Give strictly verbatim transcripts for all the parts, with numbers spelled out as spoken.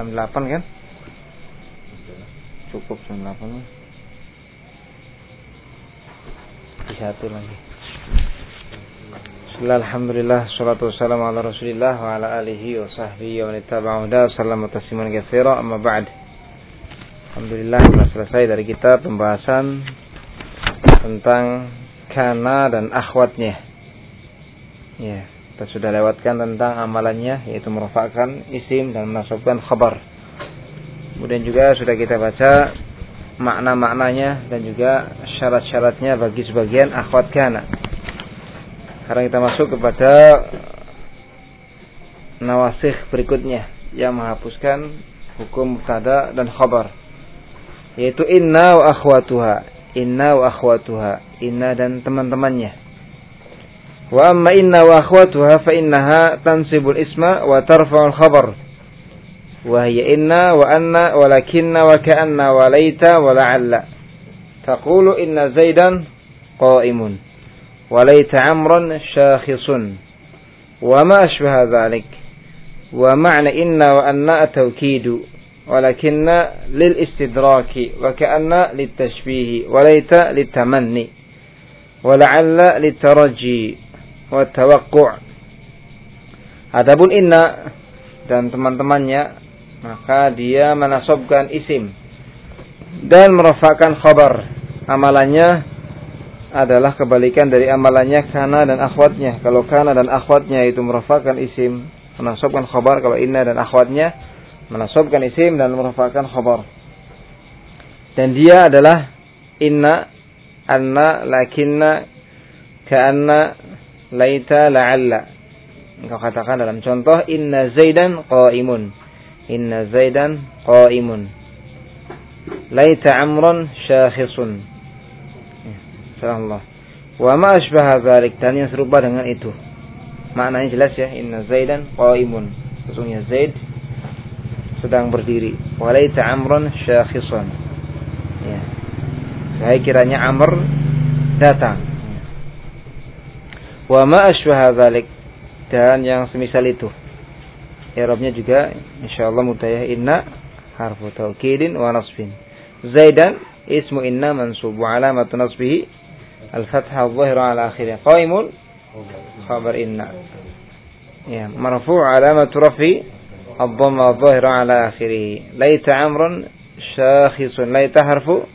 jam delapan kan? Cukup jam delapan. Di satu lagi. Alhamdulillah, salatu wassalamu ala Rasulillah wa ala alihi wa sahbihi wa man ittaba'ahu da sallama tasliman katsira, amma ba'd. Alhamdulillah, telah selesai dari kita pembahasan tentang kana dan akhwatnya. Ya, kita sudah lewatkan tentang amalannya, yaitu merofakkan isim dan menasabkan khabar. Kemudian juga sudah kita baca makna-maknanya dan juga syarat-syaratnya bagi sebagian akhwat kana. Sekarang kita masuk kepada nawasikh berikutnya yang menghapuskan hukum mubtada dan khabar, yaitu inna wa akhwatuha. Inna wa akhwatuha, inna dan teman-temannya. Wa amma inna wa akhwatuha fa innaha tansibul isma wa tarfa'ul khabar. Wa hiya inna wa anna wa lakinna wa ka'anna wa laita wa la'alla. Taqulu inna zaidan qa'imun وليت عمرا شاخص وما أشبه ذلك. ومعنى إن وأن توكيد ولكن للاستدراك وكأن للتشبيه وليت للتمني ولعل للترجي والتوقع. Adapun inna dan teman-temannya, maka dia menasabkan isim dan merafakkan khabar. Amalannya adalah kebalikan dari amalannya kana dan akhwatnya. Kalau kana dan akhwatnya itu merafakkan isim, menasabkan khabar. Kalau inna dan akhwatnya menasabkan isim dan merafakkan khabar. Dan dia adalah inna, anna, lakinna, ka'anna, laita, la'alla. Engkau katakan dalam contoh, inna zaidan qa'imun. Inna zaidan qa'imun. Laita amran syakhisun. Allah. Wa ma asbaha dzalik, dan yang serupa dengan itu. Maknanya jelas ya, inna zaidan qa'imun. Sesungguhnya Zaid sedang berdiri. Wa laita amrun syakhisan. Ya. Saya kiranya Amr datang. Wa ma asbaha dzalik, dan yang semisal itu. I'rabnya juga insyaallah mutayah inna harfu taukidin wa nasbin. Zaidan ismu inna mansub wa alamatu nasbihi al-fathah adh-dhahira ala akhirih. Qaimun khabar inna. Ya, marfu' alamatu rafi ad-dhamma adh-dhahira ala akhirih. Laita amrun syakhisun. Laita harfu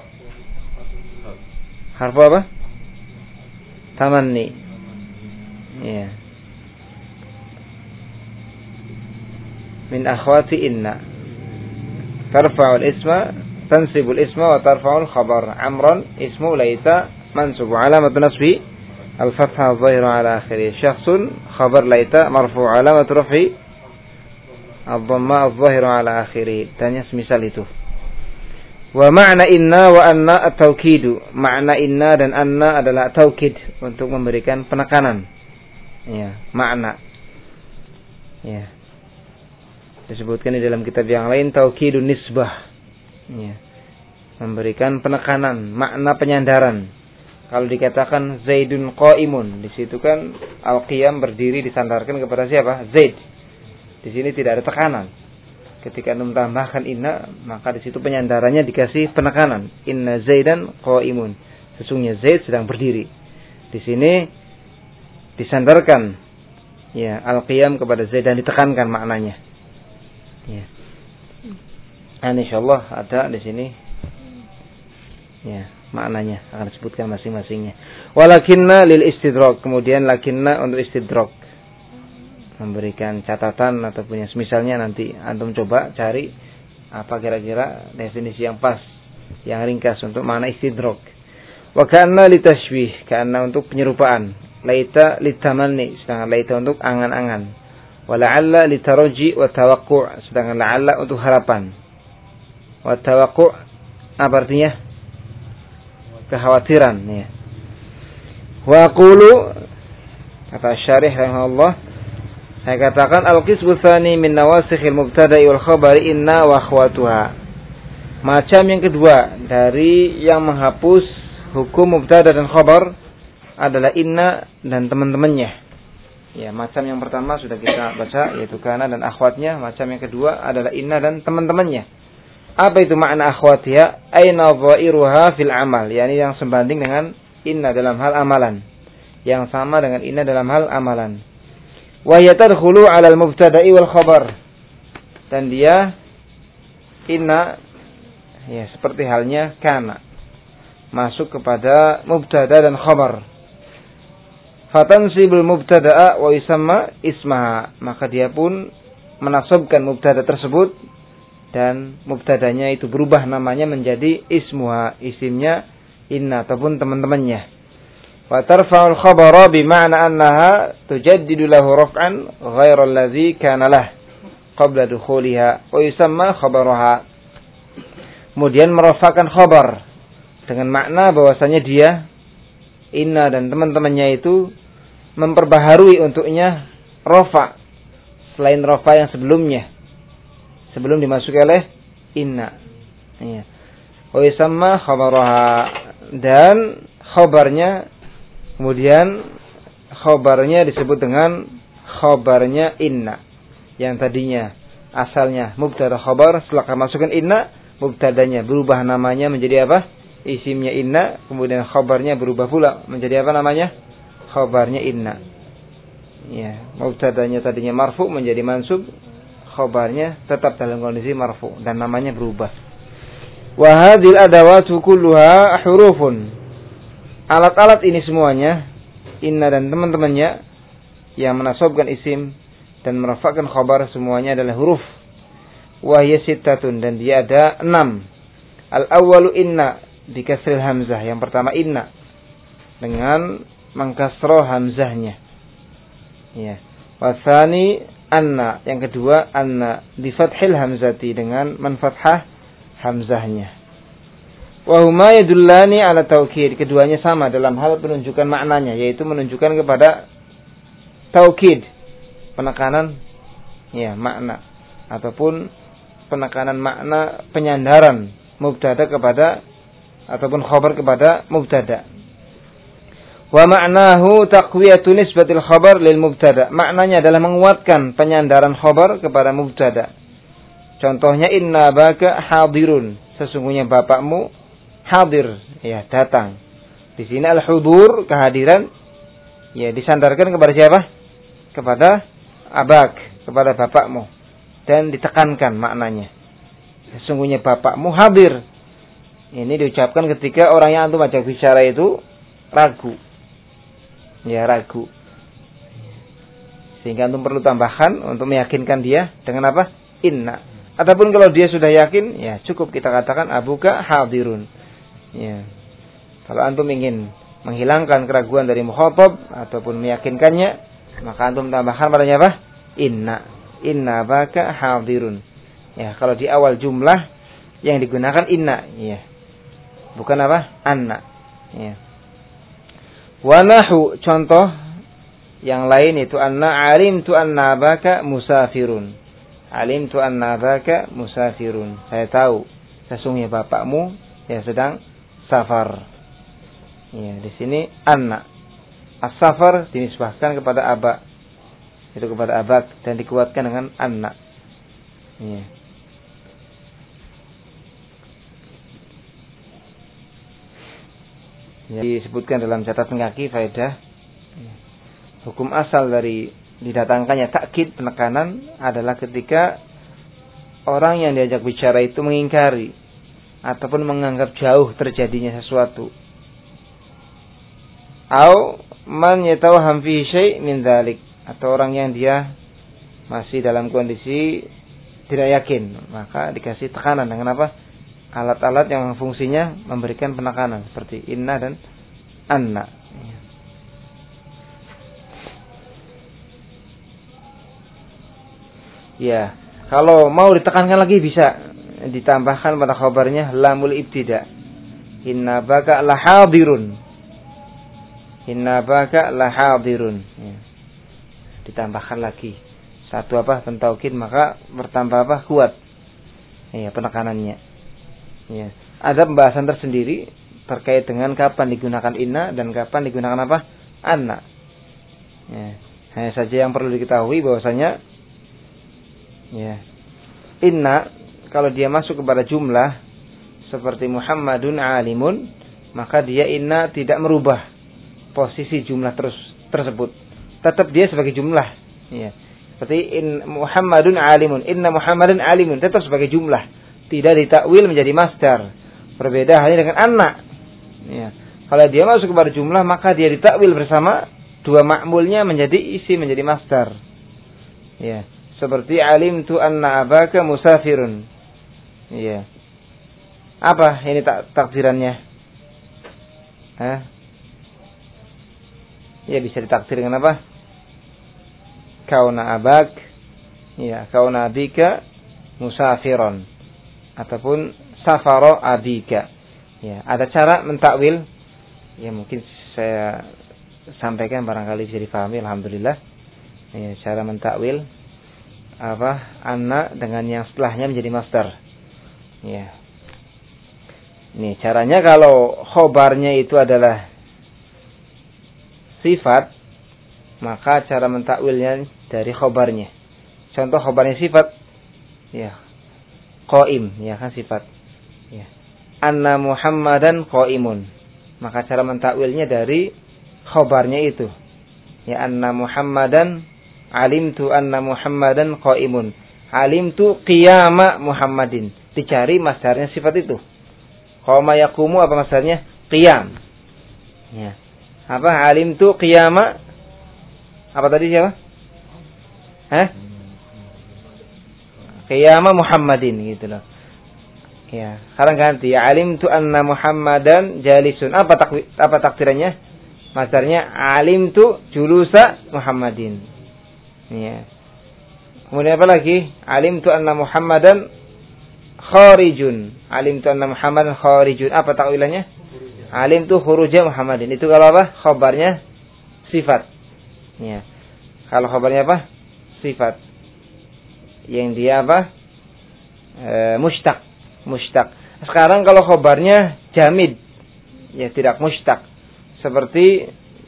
harfu apa? Tamanni. Ya. Min akhwati inna. Tarfa'ul isma, tansibul isma wa tarfa'ul khabar. Amrun ismu laita منصوب علامة نصبه الفتحة الظاهرة على آخره. شخص خبر ليت مرفوع علامة رفعه الضماء الظاهرة على آخره. Tanya semisal itu. Wa ma'na inna wa anna at-tawkid. Makna inna dan anna adalah taukid, untuk memberikan penekanan. Ya, makna. Ya. Disebutkan di dalam kitab yang lain taukidun nisbah. Ya. Memberikan penekanan, makna penyandaran. Kalau dikatakan Zaidun qa'imun, di situ kan al-qiyam berdiri disandarkan kepada siapa? Zaid. Di sini tidak ada tekanan. Ketika anda menambahkan inna, maka di situ penyandarannya dikasih penekanan. Inna Zaidan qa'imun. Sesungguhnya Zaid sedang berdiri. Di sini disandarkan ya al-qiyam kepada Zaid dan ditekankan maknanya. Ya. Dan insyaallah ada di sini ya maknanya akan disebutkan masing-masingnya. Walakinna lil istidrak, kemudian lakinna untuk istidrak, memberikan catatan ataupun yang semisalnya. Nanti antum coba cari apa kira-kira definisi yang pas, yang ringkas untuk makna istidrak. Wa kana litashbih, kana untuk penyerupaan. Laita litamanni, sedangkan laita untuk angan-angan. Wa la'alla litaraji wa tawaqqu'u, sedangkan la'alla untuk harapan. Wa tawaqqu'u apa artinya? Kekhawatiran ya. Wa aqulu, kata syarih rahimahullah, saya katakan al-qismu tsani min nawasikhil mubtada'i wal khabari inna wa akhwatuha. Macam yang kedua dari yang menghapus hukum mubtada dan khabar adalah inna dan teman-temannya. Ya, macam yang pertama sudah kita baca, yaitu kana dan akhwatnya. Macam yang kedua adalah inna dan teman-temannya. Apa itu makna akhwatiha? Aina dhairuha fil amal, yakni yang sebanding dengan inna dalam hal amalan, yang sama dengan inna dalam hal amalan. Wa yatadkhulu 'ala al-mubtada'i wal khabar. Dan dia inna ya seperti halnya kana masuk kepada mubtada dan khabar. Fatansibul mubtada'a wa yusamma ismaha, maka dia pun menasabkan mubtada tersebut dan mubtadanya itu berubah namanya menjadi ismuha, isimnya inna ataupun teman-temannya. Wa tarfa'ul khabara bima'na annaha tujaddidu lahu raf'an ghairal ladzi kana lah qabla dukhuliha wa yusamma khabaraha. Kemudian merafakan khabar dengan makna bahwasanya dia inna dan teman-temannya itu memperbaharui untuknya rafa selain rafa yang sebelumnya, sebelum dimasuki oleh inna. Ya. Wa yusamma khabaraha, dan khabarnya kemudian khabarnya disebut dengan khabarnya inna, yang tadinya asalnya mubtada khabar, setelah masukkan inna mubtadanya berubah namanya menjadi apa? Isimnya inna, kemudian khabarnya berubah pula menjadi apa namanya? Khabarnya inna. Ya, mubtadanya tadinya marfu menjadi mansub, khabarnya tetap dalam kondisi marfu dan namanya berubah. Wa hadhil adawatu kulluha hurufun. Alat-alat ini semuanya inna dan teman-temannya yang menasabkan isim dan merafakkan khabar semuanya adalah huruf. Wa hiya sittatun, dan dia ada enam. Al-awwalu inna bikasril hamzah, yang pertama inna dengan mengkasroh hamzahnya. Ya. Wasani anna, yang kedua anna bi fathil hamzati, dengan menfathah hamzahnya. Wa huma yadullani ala taukid, keduanya sama dalam hal penunjukan maknanya, yaitu menunjukkan kepada taukid, penekanan ya makna ataupun penekanan makna penyandaran mubtada kepada ataupun khabar kepada mubtada. Wa ma'nahu taqwiyatu nisbatil khabar lil mubtada. Maknanya adalah menguatkan penyandaran khabar kepada mubtada. Contohnya inna baka hadirun, sesungguhnya bapakmu hadir, ya datang. Di sini al-hudur, kehadiran, ya disandarkan kepada siapa? Kepada abak, kepada bapakmu, dan ditekankan maknanya. Sesungguhnya bapakmu hadir. Ini diucapkan ketika orang yang antum ajak bicara itu ragu. Ya ragu. Sehingga antum perlu tambahkan untuk meyakinkan dia dengan apa? Inna. Ataupun kalau dia sudah yakin, ya cukup kita katakan abuka hadirun. Ya. Kalau antum ingin menghilangkan keraguan dari mukhatab ataupun meyakinkannya, maka antum tambahkan padanya apa? Inna. Inna baka hadirun. Ya, kalau di awal jumlah yang digunakan inna, ya. Bukan apa? Anna. Ya. Wa nahu, contoh yang lain itu anna alimtu anna baka musafirun. Alimtu anna baka musafirun. Saya tahu sesungguhnya bapakmu ya sedang safar. Ya, di sini anna. As-safar dinisbahkan kepada aba. Itu kepada abak dan dikuatkan dengan anna. Ya. Yang disebutkan dalam catatan kaki faedah, hukum asal dari didatangkannya takkid, penekanan, adalah ketika orang yang diajak bicara itu mengingkari ataupun menganggap jauh terjadinya sesuatu, au man yatawahham fi syai' min dzalik, atau orang yang dia masih dalam kondisi tidak yakin, maka dikasih tekanan dengan apa? Alat-alat yang fungsinya memberikan penekanan seperti inna dan anna. Ya, kalau mau ditekankan lagi bisa ditambahkan pada khabarnya lamul ibtida. Inna baka lahadirun. Inna baka lahadirun. Ya. Ditambahkan lagi satu apa? Pentaukid, maka bertambah apa? Kuat. Ya, penekanannya. Ya, ada pembahasan tersendiri terkait dengan kapan digunakan inna dan kapan digunakan apa? Anna. Ya. Hanya saja yang perlu diketahui bahwasanya ya, inna kalau dia masuk kepada jumlah seperti Muhammadun alimun, maka dia inna tidak merubah posisi jumlah terus tersebut. Tetap dia sebagai jumlah. Ya. Seperti in Muhammadun alimun, inna Muhammadun alimun, tetap sebagai jumlah. Tidak ditakwil menjadi masdar. Berbeda halnya dengan anna. Ya. Kalau dia masuk kepada jumlah, maka dia ditakwil bersama dua ma'mulnya menjadi isi, menjadi masdar. Ya, seperti alimtu anna abaka musafirun. Ya. Apa ini tak takdirannya? Hah? Ya, bisa ditakdir dengan apa? Kauna abak, ya, kauna abika musafiron, ataupun safaro abika. Ya, ada cara mentakwil. Ya, mungkin saya sampaikan barangkali bisa difahami, alhamdulillah. Ya, cara mentakwil apa anna dengan yang setelahnya menjadi masdar. Ya. Ini caranya kalau khobarnya itu adalah sifat, maka cara mentakwilnya dari khobarnya. Contoh khobarnya sifat, ya, qaim, ya kan sifat. Ya. Anna Muhammadan qaimun. Maka cara mentakwilnya dari khobarnya itu. Ya, anna Muhammadan, alimtu anna Muhammadan qaimun. Alimtu qiyama Muhammadin. Dicari masdarnya sifat itu. Qama yaqumu apa masdarnya? Qiyam. Ya. Apa? Alimtu qiyama. Apa tadi siapa? Hah? Qiyama Muhammadin gitu loh. Ya, sekarang ganti. Alimtu anna Muhammadan jalisun. Apa tak apa takdirannya? Masdarnya alimtu julusa Muhammadin. Ya. Kemudian apa lagi? Alimtu anna Muhammadan kharijun. Alimtu anna Muhammadan kharijun. Apa takwilannya? Alimtu khuruja Muhammadin. Itu kalau apa? Khabarnya sifat. Ya. Kalau khabarnya apa? Sifat. Yang dia apa? E, mushtaq. Mushtaq. Sekarang kalau khabarnya jamid. Ya, tidak mushtaq. Seperti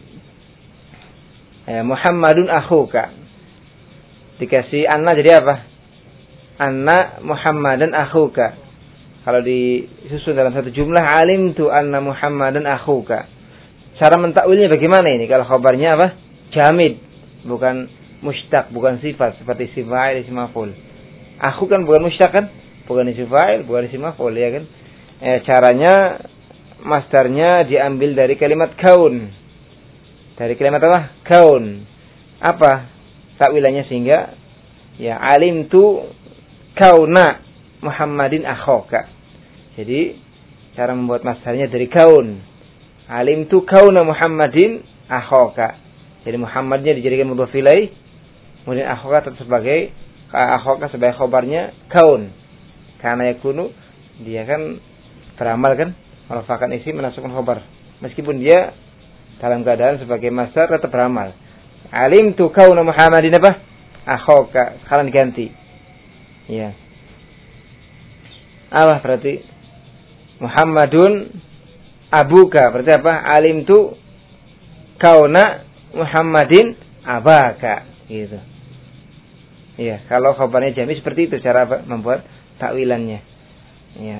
e, Muhammadun akhuka. Dikasih anna jadi apa? Anna Muhammadan akhuka. Kalau disusun dalam satu jumlah, alimtu anna Muhammadan akhuka. Cara mentakwilnya bagaimana ini? Kalau khabarnya apa? Jamid, bukan mushtaq, bukan sifat seperti isim fa'il, isim maf'ul. Akhu kan bukan mushtaq kan? Bukan isim fa'il, bukan isim maf'ul, ya kan? Eh, caranya masdarnya diambil dari kalimat kaun. Dari kalimat apa? Kaun. Apa takwilannya sehingga ya alimtu kauna Muhammadin akhoka. Jadi cara membuat masdarnya dari kaun. Alimtu kauna Muhammadin akhoka. Jadi Muhammadnya dijadikan mudhof ilaih, kemudian akhoka tetap sebagai akhoka sebagai khobarnya kaun. Karena yakunu dia kan beramal kan, merafakan isi menasukkan khobar. Meskipun dia dalam keadaan sebagai masdar tetap beramal. Alimtu kauna Muhammadin apa? Akhoka. Sekarang diganti. Ya. Apa berarti? Muhammadun abuka. Berarti apa? Alimtu kauna Muhammadin abaka. Gitu. Iya, kalau khabarnya jami seperti itu cara membuat takwilannya. Ya.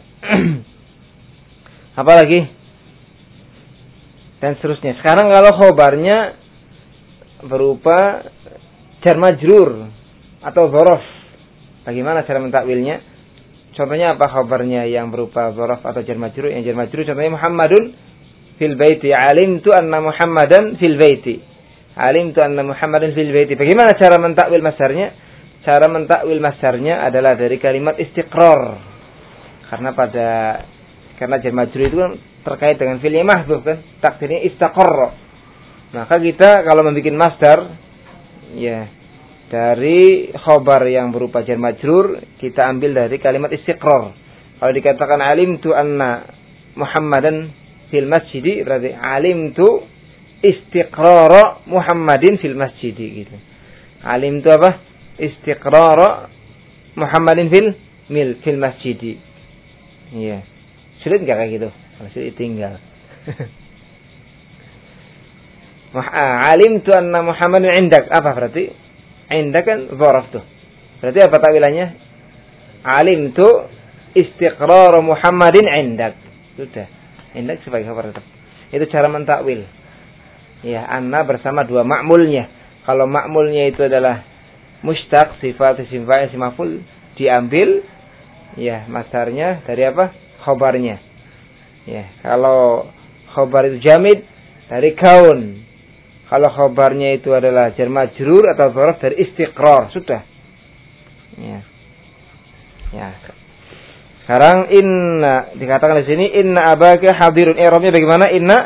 Apalagi? Dan seterusnya. Sekarang kalau khabarnya berupa jar majrur atau dzaraf, bagaimana cara mentakwilnya? Contohnya apa khabarnya yang berupa dzaraf atau jar majrur? Yang jar majrur contohnya Muhammadun fil baiti. Alimtu anna Muhammadan fil baiti. Alimtu anna Muhammadan fil baiti. Bagaimana cara mentakwil masdarnya? Cara mentakwil masdarnya adalah dari kalimat istiqrar. Karena pada karena jar majrur itu kan terkait dengan fi'il mahdhuf kan, takdirnya istaqarra. Maka kita kalau membuat masdar ya dari khabar yang berupa jar majrur, kita ambil dari kalimat istiqrar. Kalau dikatakan alimtu anna Muhammadan fil masjidi, berarti alimtu istiqrara Muhammadin fil masjidi gitu. Alimtu apa? Istiqrara Muhammadin fil mil fil masjidi. Iya. Sulit enggak kayak gitu? Kalau sulit tinggal. Alimtu anna Muhammadun indak. Apa berarti? Indak kan dzaraf tuh. Berarti apa takwilannya? Alimtu istiqrar Muhammadin indak. Sudah. Indak sebagai khabar tetap. Itu cara mentakwil. Ya, anna bersama dua ma'mulnya. Kalau ma'mulnya itu adalah mustaq, sifat isim fa'il isim maf'ul, diambil ya masdarnya dari apa? Khabarnya. Ya, kalau khabar itu jamid dari kaun. Kalau khabarnya itu adalah jar majrur atau dzaraf dari istiqrar, sudah. Ya. Ya. Sekarang inna dikatakan di sini inna abaka hadirun. I'rabnya bagaimana? Inna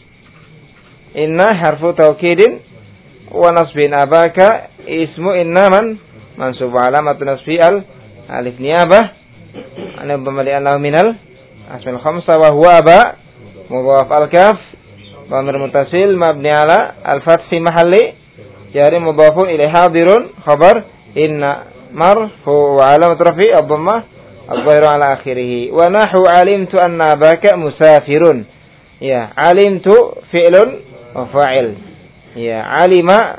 inna harfu taukidin wa nasbin. Abaka ismu inna man mansub alamat nasbi al alif niyabah ana bamali annahu minal asmil khamsa wa huwa ba mudhaf al kaf dhamir muttasil mabni ala al fath fi mahalli jari mudhafun ilaihi hadirun khabar inna marfu wa alamat rafi ad-dhammah al-dhahiru ala akhirih wa nahu alimtu anna abaka musafirun. Ya, alimtu fi'lun wa fa'il. Ya, alima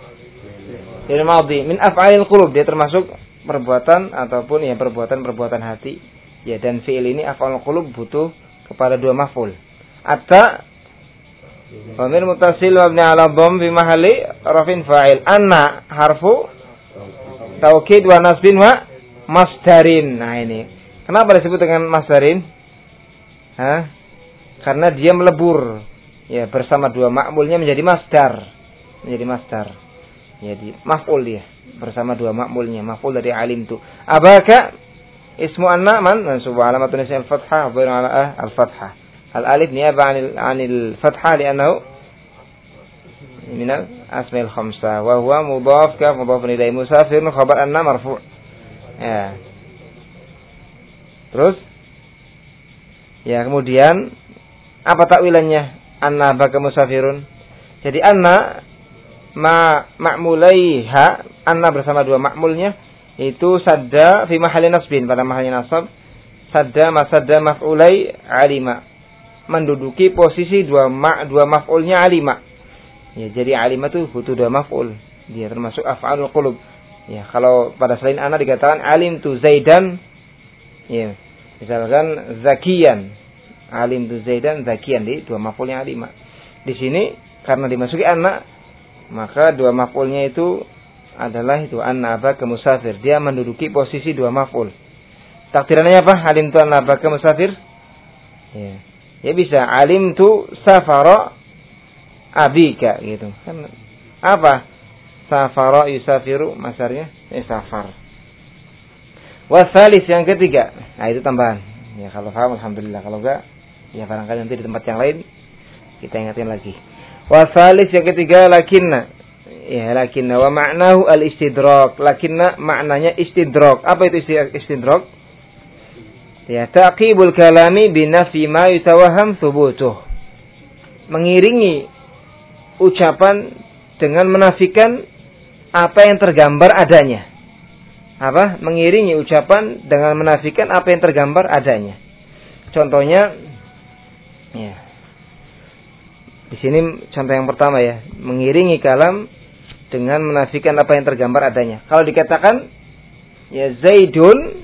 fi'il madhi min af'alil qulub, dia termasuk perbuatan ataupun ya perbuatan-perbuatan hati. Ya, dan fi'il ini af'alul qulub butuh kepada dua maf'ul. Atta dhamir muttasil mabni ala dhamm fi mahalli rafin fa'il. Anna harfu taukid wa nasbin wa masdarin. Nah ini. Kenapa disebut dengan masdarin? Hah? Karena dia melebur. Ya, bersama dua ma'mulnya menjadi masdar. Menjadi masdar. Jadi maf'ul dia bersama dua ma'mulnya. Maf'ul dari alim tu. Abaka ismu anna man mansub alamatun ism al-fathah dhahiru ala al-fathah. Al-alif niyaba 'anil 'anil fathah li'annahu min al-asma'il khamsah wa huwa mudhaf ka mudhafun ilaihi musafirun khabar anna marfu'. Ya. Terus ya kemudian apa takwilannya? Anna baka musafirun. Jadi anna ma ma'mulaiha, anna bersama dua ma'mulnya itu sadda fi mahalli nasbin, pada mahalnya nasab. Sadda masadda maf'ulai alima, menduduki posisi dua ma dua maf'ulnya alima. Ya, jadi alima itu butuh dua maf'ul. Dia termasuk af'alul qulub. Ya, kalau pada selain ana dikatakan alim tu Zaidan, ya, misalkan zakiyan, alim tu Zaidan zakiyan, di dua maf'ulnya alima. Di sini karena dimasuki anna, maka dua maf'ulnya itu adalah itu anna abaka musafir. Dia menduduki posisi dua maf'ul. Takdirannya apa? Alim tu anna abaka musafir. Ya, ya bisa alim tu safara abika gitu. Kan apa? Safara yusafiru masarnya eh safar. Wasalis yang ketiga. Nah itu tambahan. Ya kalau paham alhamdulillah, kalau enggak ya barangkali nanti di tempat yang lain kita ingatin lagi. Wasalis yang ketiga lakinna. Ya lakinna wa ma'nahu al-istidrak. Lakinna maknanya istidrak. Apa itu istidrak? Ya taqibul kalami binafi ma yutawaham thubutuh. Mengiringi ucapan dengan menafikan apa yang tergambar adanya. Apa? Mengiringi ucapan dengan menafikan apa yang tergambar adanya. Contohnya, ya. Di sini contoh yang pertama ya, mengiringi kalam dengan menafikan apa yang tergambar adanya. Kalau dikatakan, ya Zaidun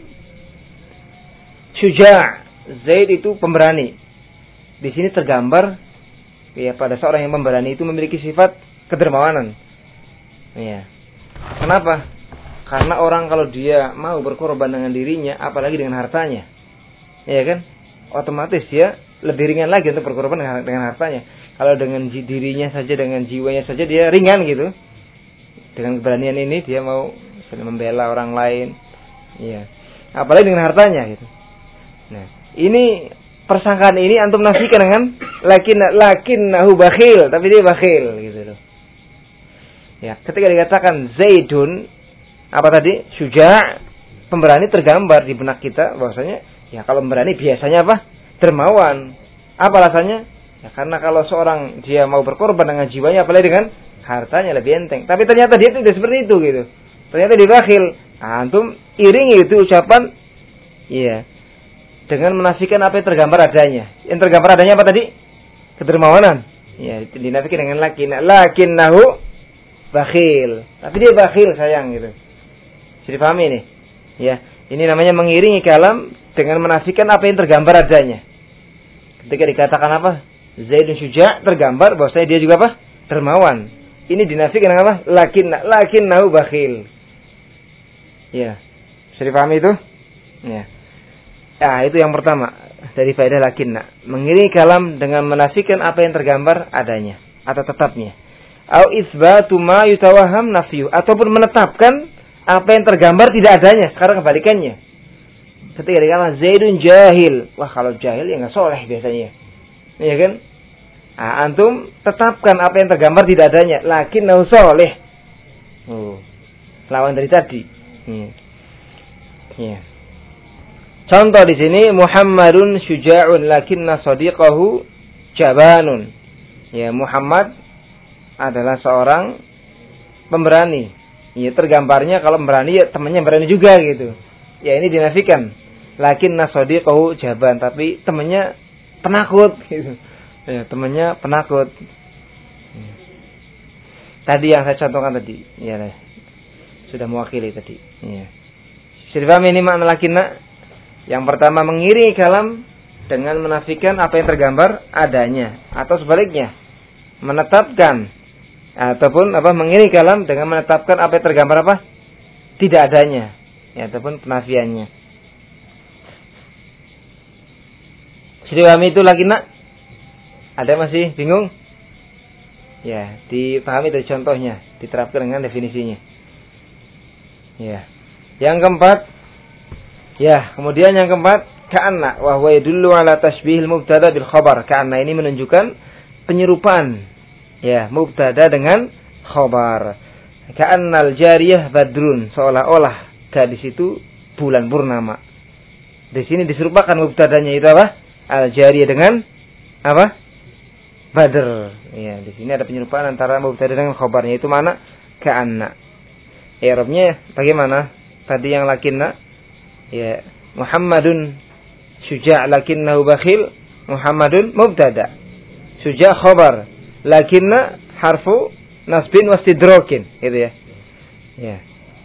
syuja', Zaid itu pemberani. Di sini tergambar, ya pada seorang yang pemberani itu memiliki sifat kedermawanan. Ya. Kenapa? Karena orang kalau dia mau berkorban dengan dirinya, apalagi dengan hartanya, ya kan? Otomatis dia lebih ringan lagi untuk berkorban dengan, dengan hartanya. Kalau dengan dirinya saja, dengan jiwanya saja dia ringan gitu. Dengan keberanian ini dia mau membela orang lain, ya. Apalagi dengan hartanya gitu. Nah, ini persangkaan ini antum nafikan dengan lakin lakinnahu bakhil, tapi dia bakhil gitu loh. Ya, ketika dikatakan Zaidun apa tadi? Syuja', pemberani, tergambar di benak kita bahwasanya ya kalau pemberani biasanya apa? Dermawan. Apa alasannya? Ya karena kalau seorang dia mau berkorban dengan jiwanya apalagi dengan hartanya lebih enteng. Tapi ternyata dia tidak seperti itu gitu. Ternyata dia bakhil. Nah, antum iringi itu ucapan iya dengan menafikan apa yang tergambar adanya. Yang tergambar adanya apa tadi? Kedermawanan. Ya, dinafikan dengan lakin. Lakinnahu bakhil. Tapi dia bakhil sayang gitu. Jadi pahami ini. Ya, ini namanya mengiringi kalam dengan menafikan apa yang tergambar adanya. Ketika dikatakan apa? Zaidun syuja' tergambar bahwasanya dia juga apa? Dermawan. Ini dinafikan dengan apa? Lakin lakinnahu bakhil. Ya. Bisa dipahami itu? Ya. Ah, itu yang pertama dari faedah lakinna. Mengiringi kalam dengan menafikan apa yang tergambar adanya atau tetapnya. Au isbatu ma yutawaham nafyu, ataupun menetapkan apa yang tergambar tidak adanya. Sekarang kebalikannya. Ketika dikatakan Zaidun jahil, wah kalau jahil ya enggak soleh biasanya. Iya kan? Ah, antum tetapkan apa yang tergambar tidak adanya, lakinnahu soleh. Oh. Lawan dari tadi. Iya. Iya. Contoh di sini Muhammadun syuja'un lakinna sadiqahu jabanun. Ya, Muhammad adalah seorang pemberani. Ya, tergambarnya kalau pemberani ya temannya berani juga gitu. Ya, ini dinafikan. Lakinna sadiqahu jaban, tapi temannya penakut gitu. Ya, temannya penakut. Ya. Tadi yang saya contohkan tadi, ya sudah mewakili tadi. Ya. Sudah paham ini makna lakinna? Yang pertama mengiringi kalam dengan menafikan apa yang tergambar adanya, atau sebaliknya menetapkan ataupun apa mengiringi kalam dengan menetapkan apa yang tergambar apa tidak adanya, ya, ataupun penafiannya. Sudah paham itu lakinna? Ada masih bingung? Ya, dipahami dari contohnya, diterapkan dengan definisinya. Ya. Yang keempat, ya, kemudian yang keempat, ka'anna wa huwa yadullu ala tashbihil mubtada bil khabar. Ka'anna ini menunjukkan penyerupaan, ya, mubtada dengan khabar. Ka'annal jariyah badrun, seolah-olah gadis itu bulan purnama. Di sini diserupakan mubtadanya itu apa? Al jariyah dengan apa? Badr. Ya, di sini ada penyerupaan antara mubtada dengan khabarnya, itu mana? Ka'anna. I'rabnya bagaimana? Tadi yang lakinna, ya, Muhammadun syuja' lakinnahu bakhil. Muhammadun mubtada, syuja' khabar, lakinna harfu nasbin wastidrokin, gitu ya. Ya.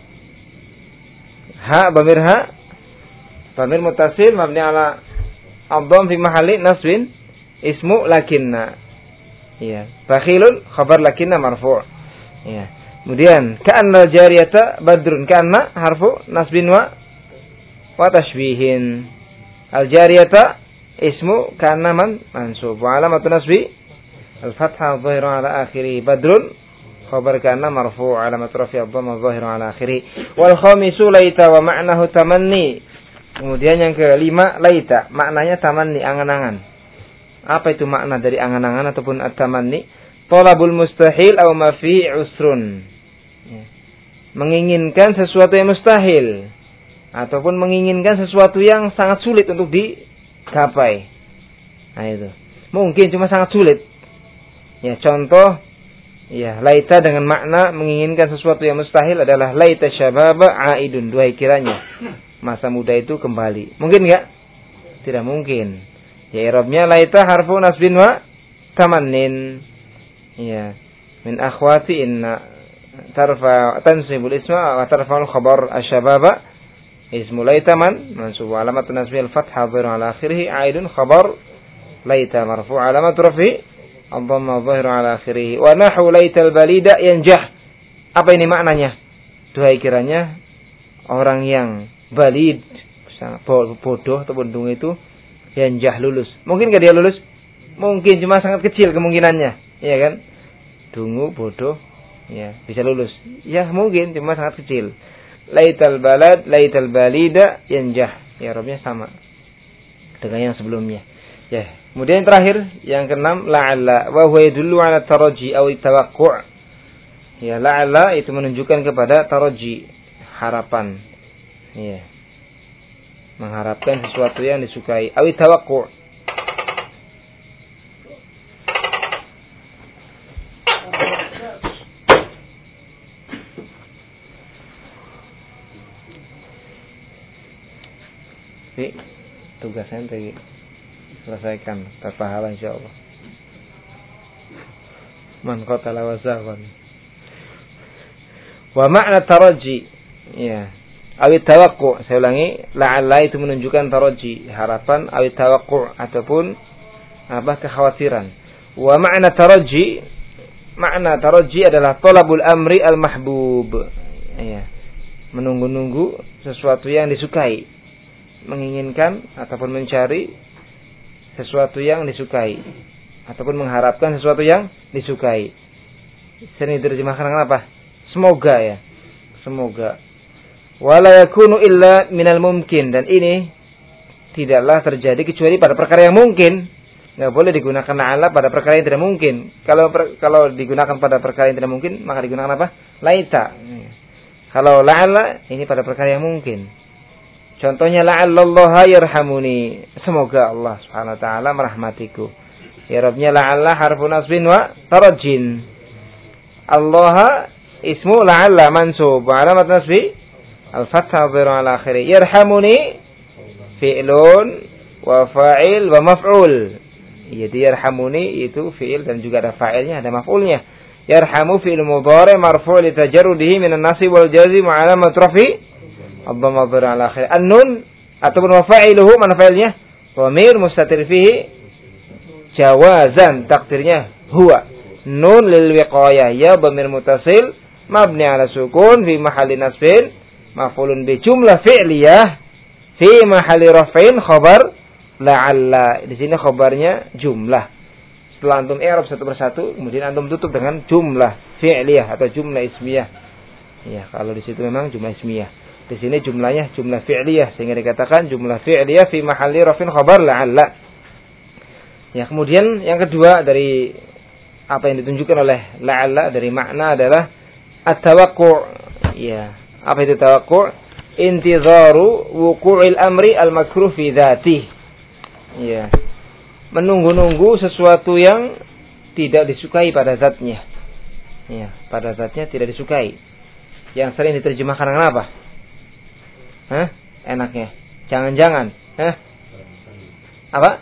Ha bamir ha, bamir muttasil mabni ala ad-dhamm fi mahalli nasbin ismu lakinna. Ya, bakhilun khabar lakinna marfu'. Ya. Kemudian ka'anna jariyata badrun, ka'anna harfu nasbin wa wa tashbihin. Al jariyata ismu ka'anna man mansub wa alamatu nasbi al fathah adh-dhahiru ala akhirih. Badrun khabar ka'anna marfu' alamatu rafi' ad-dhamma adh-dhahiru ala akhirih. Wal khamisu laita wa ma'nahu tamanni. Kemudian yang kelima laita, maknanya tamanni, angan-angan. Apa itu makna dari angan-angan ataupun at-tamanni? Talabul mustahil aw ma fi usrun. Ya. Menginginkan sesuatu yang mustahil ataupun menginginkan sesuatu yang sangat sulit untuk digapai. Nah itu. Mungkin cuma sangat sulit. Ya, contoh ya, laita dengan makna menginginkan sesuatu yang mustahil adalah laita syababa aidun, duhai kiranya masa muda itu kembali. Mungkin enggak? Tidak mungkin. Ya, i'rabnya laita harfu nasbin wa tamannin. Ya, min akhwati inna tarfa tansibul isma wa tarfa'ul khabar asy-syababa ismu laita man mansub alamatun nasbil fathah dhahir ala akhirih aidun khabar laita marfu' alamat rafi ad-dhamma dhahir ala akhirih wa nahu laital balida yanjah. Apa ini maknanya? Duhai kiranya orang yang balid, bodoh ataupun dungu itu yanjah, lulus. Mungkin enggak dia lulus? Mungkin, cuma sangat kecil kemungkinannya, iya kan? Dungu, bodoh, ya, bisa lulus. Ya, mungkin, cuma sangat kecil. Laital balad, laital balida, yanjah. Ya, robnya sama dengan yang sebelumnya. Ya, kemudian yang terakhir, yang keenam, la'alla wa huwa yadullu 'ala taraji aw tawaqqu'u. Ya, la'alla itu menunjukkan kepada taraji, harapan. Ya. Mengharapkan sesuatu yang disukai. Aw tawaqqu'u. Tugas ente selesaikan, berpahala insyaallah. Man qatala wa zaghan. Wa ma'na taraji, ya. Awit tawaqqu, saya ulangi, la'alla itu menunjukkan taraji, harapan, awit tawaqqu ataupun apa kekhawatiran. Wa ma'na taraji, makna taraji adalah talabul amri al-mahbub. Ya. Menunggu-nunggu sesuatu yang disukai. Menginginkan ataupun mencari sesuatu yang disukai ataupun mengharapkan sesuatu yang disukai. Sini diterjemahkan dengan apa? Semoga ya. Semoga. Wala yakunu illa minal mumkin, dan ini tidaklah terjadi kecuali pada perkara yang mungkin. Enggak boleh digunakan la'alla pada perkara yang tidak mungkin. Kalau per, kalau digunakan pada perkara yang tidak mungkin, maka digunakan apa? Laita. Kalau la'alla ini pada perkara yang mungkin. Contohnya la'allallaha yarhamuni. Semoga Allah Subhanahu wa taala merahmatiku. Ya Rabbnya la'alla harfu nasbin wa tarajin. Allah ismu la'alla mansub wa alamat nasbi al-fathah dhahiru ala akhirih. Yarhamuni fi'lun wa fa'il wa maf'ul. Jadi yarhamuni itu fi'il dan juga ada fa'ilnya, ada maf'ulnya. Yarhamu fi'il mudhari' marfu' li tajarrudihi min an-nasb wal jazm wa alamat rafi ad-dhamma dhahiru ala akhirih. An-nun ataupun wa fa'iluhu, mana fa'ilnya? Dhamir mustatir fihi jawazan, takdirnya huwa. Nun lil wiqayah, ya dhamir muttasil mabni ala sukun fi mahalli nasbin maf'ulun bi, jumlah fi'liyah fi mahalli raf'in khabar la'alla. Di sini khabarnya jumlah. Setelah antum i'rab satu persatu, kemudian antum tutup dengan jumlah fi'liyah atau jumlah ismiyah. Ya, kalau di situ memang jumlah ismiyah. Di sini jumlahnya jumlah fi'liyah, sehingga dikatakan jumlah fi'liyah fi mahalli raf'in khabar la'alla. Ya, kemudian yang kedua dari apa yang ditunjukkan oleh la'alla dari makna adalah at-tawaqqu'. Ya, apa itu tawaqqu'? Intizaru wuqu'il amri al-makruh fi dzatihi. Ya. Menunggu-nunggu sesuatu yang tidak disukai pada zatnya. Ya, pada zatnya tidak disukai. Yang sering diterjemahkan dengan apa? Hah? Enaknya. Jangan-jangan. Hah? Apa?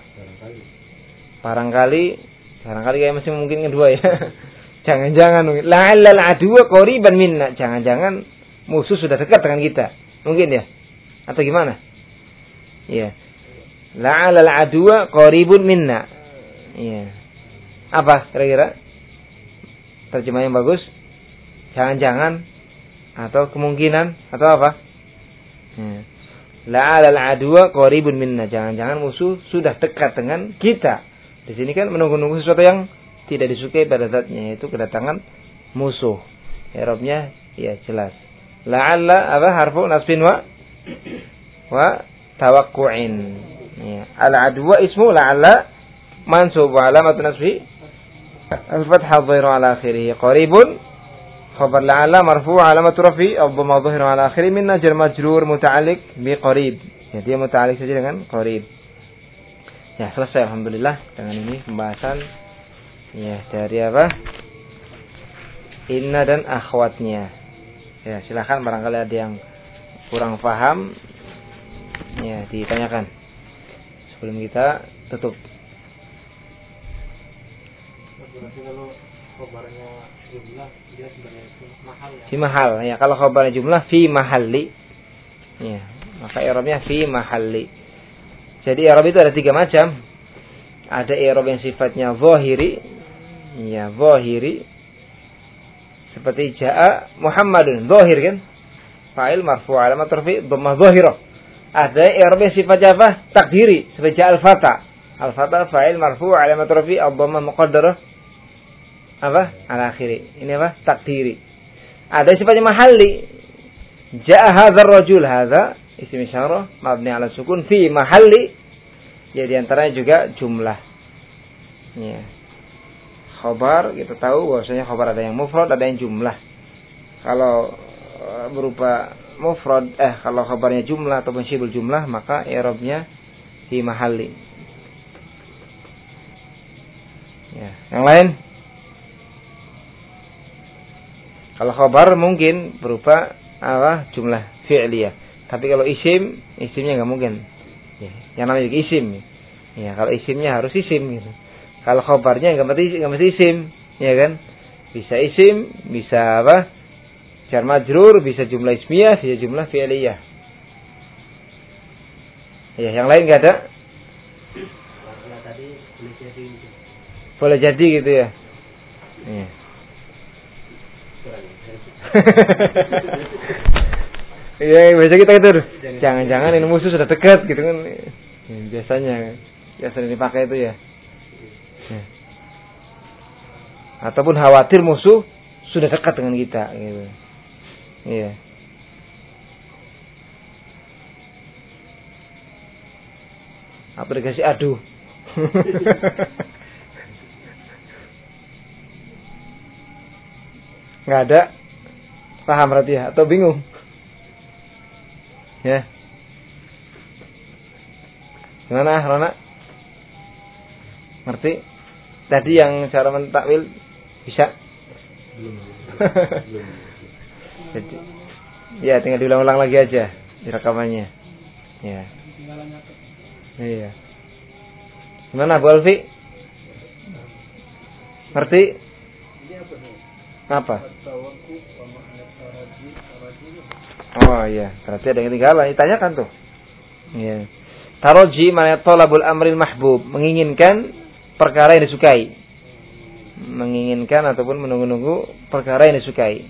Barangkali. Barangkali kayak masih mungkin kedua ya. Jangan-jangan mungkin. La'allal aduwa qoriban minna. Jangan-jangan musuh sudah dekat dengan kita. Mungkin ya? Atau gimana? Ya. La'allal aduwa qaribun minna. Ya. Apa kira-kira? Terjemah yang bagus? Jangan-jangan atau kemungkinan atau apa? Ya. La'allal aduwa qaribun minna. Jangan-jangan musuh sudah dekat dengan kita. Di sini kan menunggu-nunggu sesuatu yang tidak disukai pada zatnya, yaitu kedatangan musuh. I'rabnya ya jelas. La'alla apa harfu nasbin wa wa tawaqqu'in. Ya. Al-adwa ismu la'alla mansub wa alamat nasbi al-fathah dhahiru ala akhirih. Qaribun khabar la'alla marfu' alamat rafi ad-dhamma dhahiru ala akhirih min jar majrur muta'alliq bi qarib. Ya, dia muta'alliq saja dengan qarib. Ya, selesai alhamdulillah dengan ini pembahasan ya dari apa? Inna dan akhwatnya. Ya, silakan barangkali ada yang kurang paham ya ditanyakan sebelum kita tutup. Kalau khabarnya jumlah dia sebagai mahal ya. Fi mahal ya, kalau khabarnya jumlah fi mahalli. Ya, maka i'rabnya fi mahalli. Jadi i'rab itu ada tiga macam. Ada i'rab yang sifatnya zahiri. Ya, zahiri. Seperti jaa Muhammadun, zahir kan? Fa'il marfu' alamat rafi' dhammah zahirah. Ada i'rab yang sifatnya apa? Takdiri, seperti jaa al-fata. Al-fata fa'il marfu' alamat rafi' dhammah muqaddarah apa? Ala akhiri. Ini apa? Takdiri. Ada sifatnya mahalli. Jaa hadzal rajul, hadza isim isyarah mabni ala sukun fi mahalli. Ya, di antaranya juga jumlah. Ya. Khabar kita tahu bahwasanya khabar ada yang mufrad, ada yang jumlah. Kalau berupa mufrad eh kalau khabarnya jumlah ataupun syibul jumlah, maka i'rabnya fi mahalli. Ya, yang lain? Kalau khabar mungkin berupa apa? Jumlah fi'liyah. Tapi kalau isim, isimnya enggak mungkin. Ya, yang namanya juga isim. Ya, kalau isimnya harus isim gitu. Kalau khabarnya enggak mesti enggak mesti isim, ya kan? Bisa isim, bisa apa? Jar majrur, bisa jumlah ismiyah, bisa jumlah fi'liyah. Ya, yang lain enggak ada? Kalau tadi boleh jadi gitu. Boleh jadi gitu ya. Iya. Iya, biasa kita gitu. Jangan-jangan ini musuh sudah dekat gitu kan. Ya, biasanya biasanya dipakai itu ya. Ya. Ataupun khawatir musuh sudah dekat dengan kita gitu. Iya. Apa dikasih aduh. Nggak ada. Paham berarti ya? Atau bingung? Ya. Gimana Rona? Ngerti? Tadi yang cara mentakwil bisa? Belum. Belum. Jadi, ya tinggal diulang-ulang lagi aja di rekamannya. Ya. Iya. Gimana Bu Alfi? Ngerti? Apa? Oh iya, berarti ada yang ketinggalan. Ditanyakan tuh. Iya. Taroji mana tolabul amril mahbub, menginginkan perkara yang disukai. Menginginkan ataupun menunggu-nunggu perkara yang disukai.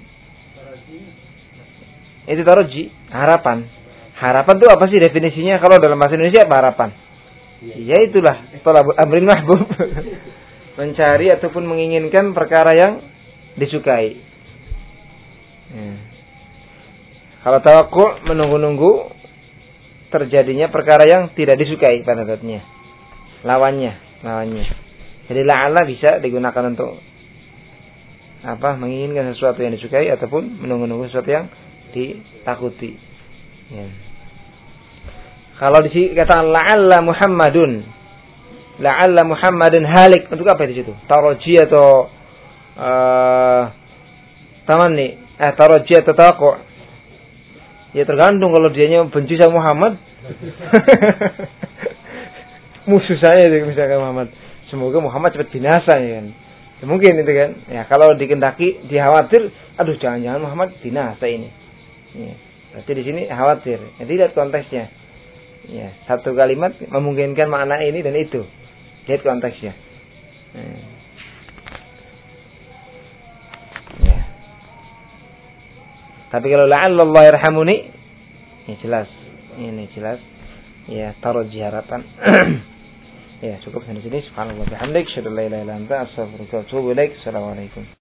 Itu taroji, harapan. Harapan itu apa sih definisinya kalau dalam bahasa Indonesia apa harapan? Ya itulah tolabul amril mahbub. Mencari ataupun menginginkan perkara yang disukai. Ya. Kalau tawakkul menunggu-nunggu terjadinya perkara yang tidak disukai pada zatnya. Lawannya, lawannya. Jadi la'alla bisa digunakan untuk apa? Menginginkan sesuatu yang disukai ataupun menunggu-nunggu sesuatu yang ditakuti. Ya. Kalau di sini kata la'alla Muhammadun, la'alla Muhammadun halik, untuk apa di situ? Taroji atau uh, tamanni, eh taroji atau tawakkul? Ya tergantung, kalau dianya benci sama Muhammad. Musuh saya itu misalkan Muhammad. Semoga Muhammad cepat binasa ya kan. Ya, mungkin itu kan. Ya kalau dikendaki dikhawatir, aduh jangan-jangan Muhammad binasa ini. Ya, berarti di sini khawatir. Jadi lihat konteksnya. Ya, satu kalimat memungkinkan makna ini dan itu. Lihat konteksnya. Ya. Ya. Tapi kalau la'allallah yarhamuni, ya jelas. Ini jelas. Ya, taroji harapan. Ya, cukup sampai sini. Subhanallah bihamdik, syada la ilaha illa anta, astaghfiruka wa atubu ilaik. Assalamualaikum.